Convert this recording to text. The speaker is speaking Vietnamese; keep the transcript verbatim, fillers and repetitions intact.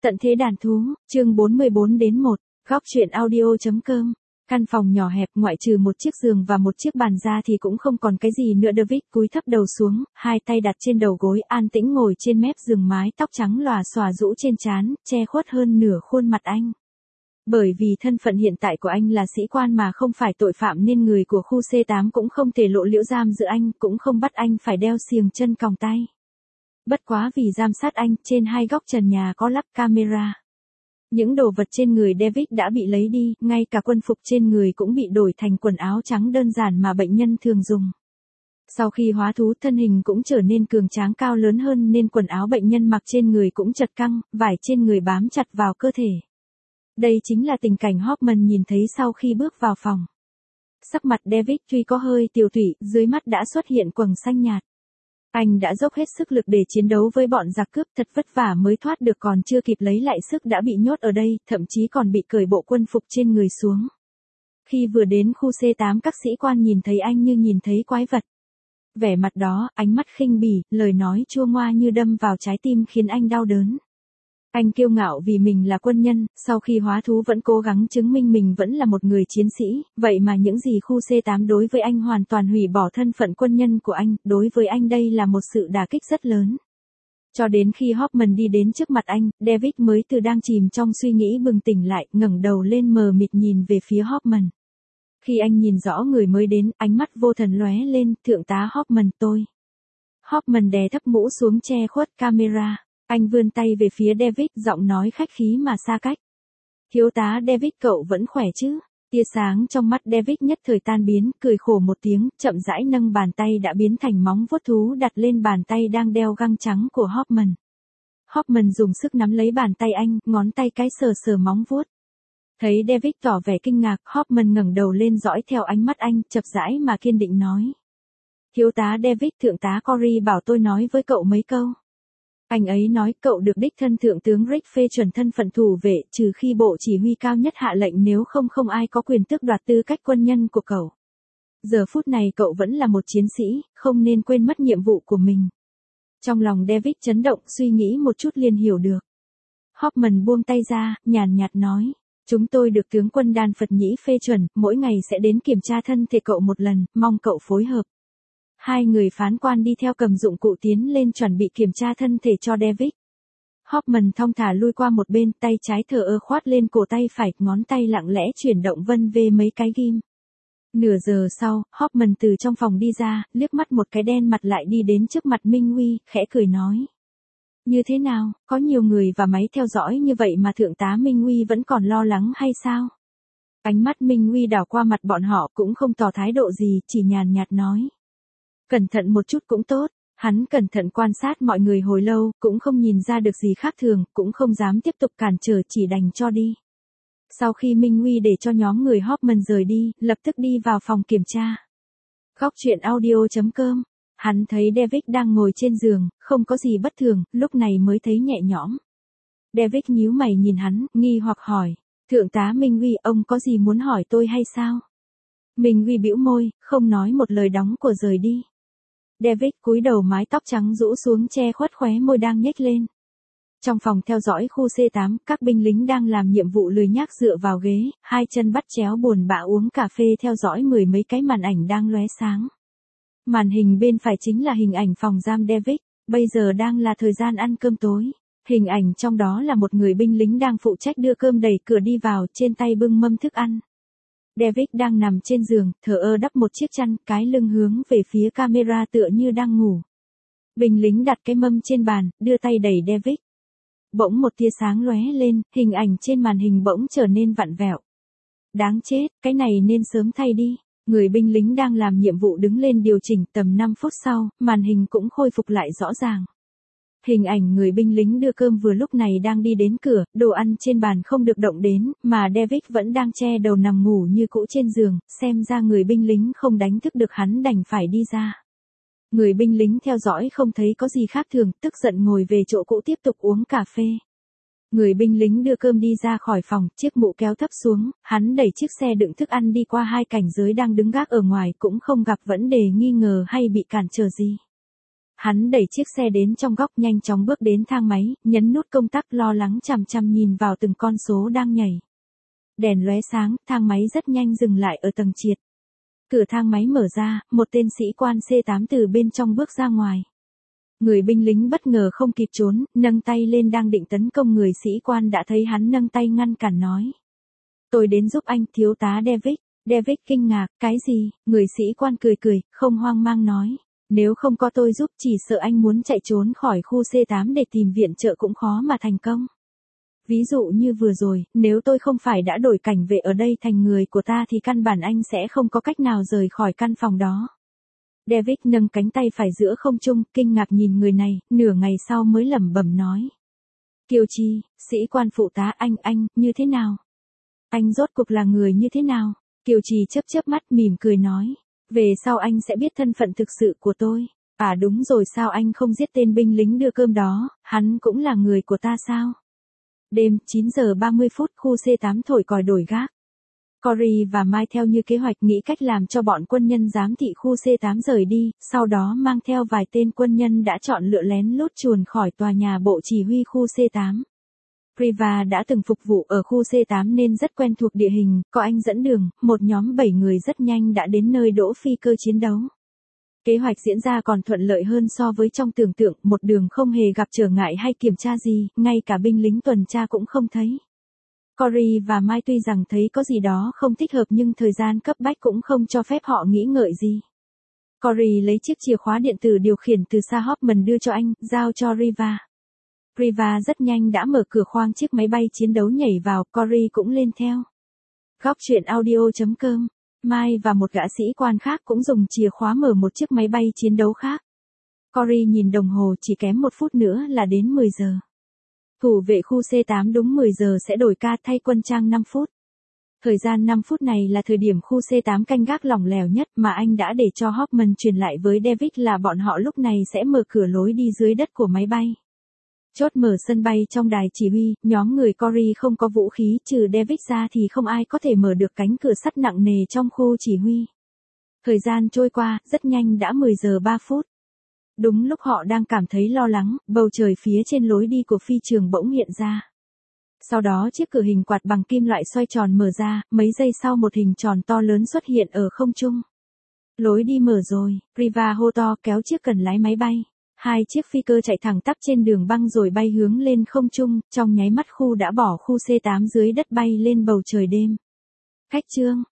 Tận thế đàn thú, chương bốn mươi bốn đến một, góc truyện audio.com. Căn phòng nhỏ hẹp ngoại trừ một chiếc giường và một chiếc bàn ra thì cũng không còn cái gì nữa. David cúi thấp đầu xuống, hai tay đặt trên đầu gối, an tĩnh ngồi trên mép giường, mái tóc trắng lòa xòa rũ trên trán, che khuất hơn nửa khuôn mặt anh. Bởi vì thân phận hiện tại của anh là sĩ quan mà không phải tội phạm nên người của khu C tám cũng không thể lộ liễu giam giữ anh, cũng không bắt anh phải đeo xiềng chân còng tay. Bất quá vì giám sát anh, trên hai góc trần nhà có lắp camera. Những đồ vật trên người David đã bị lấy đi, ngay cả quân phục trên người cũng bị đổi thành quần áo trắng đơn giản mà bệnh nhân thường dùng. Sau khi hóa thú, thân hình cũng trở nên cường tráng cao lớn hơn nên quần áo bệnh nhân mặc trên người cũng chật căng, vải trên người bám chặt vào cơ thể. Đây chính là tình cảnh Hoffman nhìn thấy sau khi bước vào phòng. Sắc mặt David tuy có hơi tiều tụy, dưới mắt đã xuất hiện quầng xanh nhạt. Anh đã dốc hết sức lực để chiến đấu với bọn giặc cướp, thật vất vả mới thoát được, còn chưa kịp lấy lại sức đã bị nhốt ở đây, thậm chí còn bị cởi bộ quân phục trên người xuống. Khi vừa đến khu C tám, các sĩ quan nhìn thấy anh như nhìn thấy quái vật. Vẻ mặt đó, ánh mắt khinh bỉ, lời nói chua ngoa như đâm vào trái tim khiến anh đau đớn. Anh kiêu ngạo vì mình là quân nhân, sau khi hóa thú vẫn cố gắng chứng minh mình vẫn là một người chiến sĩ, vậy mà những gì khu C tám đối với anh hoàn toàn hủy bỏ thân phận quân nhân của anh, đối với anh đây là một sự đả kích rất lớn. Cho đến khi Hoffman đi đến trước mặt anh, David mới từ đang chìm trong suy nghĩ bừng tỉnh lại, ngẩng đầu lên mờ mịt nhìn về phía Hoffman. Khi anh nhìn rõ người mới đến, ánh mắt vô thần lóe lên, thượng tá Hoffman, tôi. Hoffman đè thấp mũ xuống che khuất camera. Anh vươn tay về phía David, giọng nói khách khí mà xa cách. Thiếu tá David, cậu vẫn khỏe chứ? Tia sáng trong mắt David nhất thời tan biến, cười khổ một tiếng, chậm rãi nâng bàn tay đã biến thành móng vuốt thú đặt lên bàn tay đang đeo găng trắng của Hoffman. Hoffman dùng sức nắm lấy bàn tay anh, ngón tay cái sờ sờ móng vuốt. Thấy David tỏ vẻ kinh ngạc, Hoffman ngẩng đầu lên dõi theo ánh mắt anh, chậm rãi mà kiên định nói. Thiếu tá David, thượng tá Corey bảo tôi nói với cậu mấy câu. Anh ấy nói cậu được đích thân thượng tướng Rick phê chuẩn thân phận thủ vệ, trừ khi bộ chỉ huy cao nhất hạ lệnh, nếu không không ai có quyền tước đoạt tư cách quân nhân của cậu. Giờ phút này cậu vẫn là một chiến sĩ, không nên quên mất nhiệm vụ của mình. Trong lòng David chấn động, suy nghĩ một chút liền hiểu được. Hoffman buông tay ra, nhàn nhạt nói. Chúng tôi được tướng quân Đan Phật Nhĩ phê chuẩn, mỗi ngày sẽ đến kiểm tra thân thể cậu một lần, mong cậu phối hợp. Hai người phán quan đi theo cầm dụng cụ tiến lên chuẩn bị kiểm tra thân thể cho David. Hoffman thong thả lui qua một bên, tay trái thờ ơ khoát lên cổ tay phải, ngón tay lặng lẽ chuyển động vân vê mấy cái ghim. Nửa giờ sau, Hoffman từ trong phòng đi ra, liếc mắt một cái đen mặt lại đi đến trước mặt Minh Huy, khẽ cười nói. Như thế nào, có nhiều người và máy theo dõi như vậy mà thượng tá Minh Huy vẫn còn lo lắng hay sao? Ánh mắt Minh Huy đảo qua mặt bọn họ cũng không tỏ thái độ gì, chỉ nhàn nhạt nói. Cẩn thận một chút cũng tốt, hắn cẩn thận quan sát mọi người hồi lâu, cũng không nhìn ra được gì khác thường, cũng không dám tiếp tục cản trở, chỉ đành cho đi. Sau khi Minh Huy để cho nhóm người Hoffman rời đi, lập tức đi vào phòng kiểm tra. Góc truyện audio.com, hắn thấy David đang ngồi trên giường, không có gì bất thường, lúc này mới thấy nhẹ nhõm. David nhíu mày nhìn hắn, nghi hoặc hỏi, thượng tá Minh Huy, ông có gì muốn hỏi tôi hay sao? Minh Huy bĩu môi, không nói một lời, đóng của rời đi. David cúi đầu, mái tóc trắng rũ xuống che khuất khóe môi đang nhếch lên. Trong phòng theo dõi khu C tám, các binh lính đang làm nhiệm vụ lười nhác dựa vào ghế, hai chân bắt chéo buồn bã uống cà phê theo dõi mười mấy cái màn ảnh đang lóe sáng. Màn hình bên phải chính là hình ảnh phòng giam David, bây giờ đang là thời gian ăn cơm tối. Hình ảnh trong đó là một người binh lính đang phụ trách đưa cơm đẩy cửa đi vào, trên tay bưng mâm thức ăn. David đang nằm trên giường, thờ ơ đắp một chiếc chăn, cái lưng hướng về phía camera tựa như đang ngủ. Binh lính đặt cái mâm trên bàn, đưa tay đẩy David. Bỗng một tia sáng lóe lên, hình ảnh trên màn hình bỗng trở nên vặn vẹo. Đáng chết, cái này nên sớm thay đi. Người binh lính đang làm nhiệm vụ đứng lên điều chỉnh, tầm năm phút sau, màn hình cũng khôi phục lại rõ ràng. Hình ảnh người binh lính đưa cơm vừa lúc này đang đi đến cửa, đồ ăn trên bàn không được động đến, mà David vẫn đang che đầu nằm ngủ như cũ trên giường, xem ra người binh lính không đánh thức được hắn đành phải đi ra. Người binh lính theo dõi không thấy có gì khác thường, tức giận ngồi về chỗ cũ tiếp tục uống cà phê. Người binh lính đưa cơm đi ra khỏi phòng, chiếc mũ kéo thấp xuống, hắn đẩy chiếc xe đựng thức ăn đi qua hai cảnh giới đang đứng gác ở ngoài, cũng không gặp vấn đề nghi ngờ hay bị cản trở gì. Hắn đẩy chiếc xe đến trong góc, nhanh chóng bước đến thang máy, nhấn nút công tắc, lo lắng chằm chằm nhìn vào từng con số đang nhảy. Đèn lóe sáng, thang máy rất nhanh dừng lại ở tầng trệt. Cửa thang máy mở ra, một tên sĩ quan xê tám từ bên trong bước ra ngoài. Người binh lính bất ngờ không kịp trốn, nâng tay lên đang định tấn công người sĩ quan đã thấy hắn nâng tay ngăn cản nói. Tôi đến giúp anh, thiếu tá David. David kinh ngạc, cái gì? Người sĩ quan cười cười, không hoang mang nói. Nếu không có tôi giúp, chỉ sợ anh muốn chạy trốn khỏi khu xê tám để tìm viện trợ cũng khó mà thành công. Ví dụ như vừa rồi, nếu tôi không phải đã đổi cảnh vệ ở đây thành người của ta thì căn bản anh sẽ không có cách nào rời khỏi căn phòng đó. David nâng cánh tay phải giữa không trung, kinh ngạc nhìn người này, nửa ngày sau mới lẩm bẩm nói. Kiều Chi, sĩ quan phụ tá, anh, anh, như thế nào? Anh rốt cuộc là người như thế nào? Kiều Trì chớp chớp mắt mỉm cười nói. Về sau anh sẽ biết thân phận thực sự của tôi. À đúng rồi, sao anh không giết tên binh lính đưa cơm đó, hắn cũng là người của ta sao? Đêm, chín giờ ba mươi phút, khu xê tám thổi còi đổi gác. Cory và Mai theo như kế hoạch nghĩ cách làm cho bọn quân nhân giám thị khu xê tám rời đi, sau đó mang theo vài tên quân nhân đã chọn lựa lén lút chuồn khỏi tòa nhà bộ chỉ huy khu xê tám. Riva đã từng phục vụ ở khu xê tám nên rất quen thuộc địa hình, có anh dẫn đường, một nhóm bảy người rất nhanh đã đến nơi đỗ phi cơ chiến đấu. Kế hoạch diễn ra còn thuận lợi hơn so với trong tưởng tượng, một đường không hề gặp trở ngại hay kiểm tra gì, ngay cả binh lính tuần tra cũng không thấy. Cory và Mai tuy rằng thấy có gì đó không thích hợp nhưng thời gian cấp bách cũng không cho phép họ nghĩ ngợi gì. Cory lấy chiếc chìa khóa điện tử điều khiển từ xa Hoffman đưa cho anh, giao cho Riva. Riva rất nhanh đã mở cửa khoang chiếc máy bay chiến đấu nhảy vào, Cory cũng lên theo. Góc truyện audio chấm com, Mai và một gã sĩ quan khác cũng dùng chìa khóa mở một chiếc máy bay chiến đấu khác. Cory nhìn đồng hồ, chỉ kém một phút nữa là đến mười giờ. Thủ vệ khu xê tám đúng mười giờ sẽ đổi ca, thay quân trang năm phút. Thời gian năm phút này là thời điểm khu xê tám canh gác lỏng lẻo nhất mà anh đã để cho Hoffman truyền lại với David là bọn họ lúc này sẽ mở cửa lối đi dưới đất của máy bay. Chốt mở sân bay trong đài chỉ huy, nhóm người Cory không có vũ khí, trừ David ra thì không ai có thể mở được cánh cửa sắt nặng nề trong khu chỉ huy. Thời gian trôi qua, rất nhanh đã mười giờ ba phút. Đúng lúc họ đang cảm thấy lo lắng, bầu trời phía trên lối đi của phi trường bỗng hiện ra. Sau đó chiếc cửa hình quạt bằng kim loại xoay tròn mở ra, mấy giây sau một hình tròn to lớn xuất hiện ở không trung. Lối đi mở rồi, Riva hô to kéo chiếc cần lái máy bay. Hai chiếc phi cơ chạy thẳng tắp trên đường băng rồi bay hướng lên không trung, trong nháy mắt khu đã bỏ khu xê tám dưới đất bay lên bầu trời đêm. Cách chương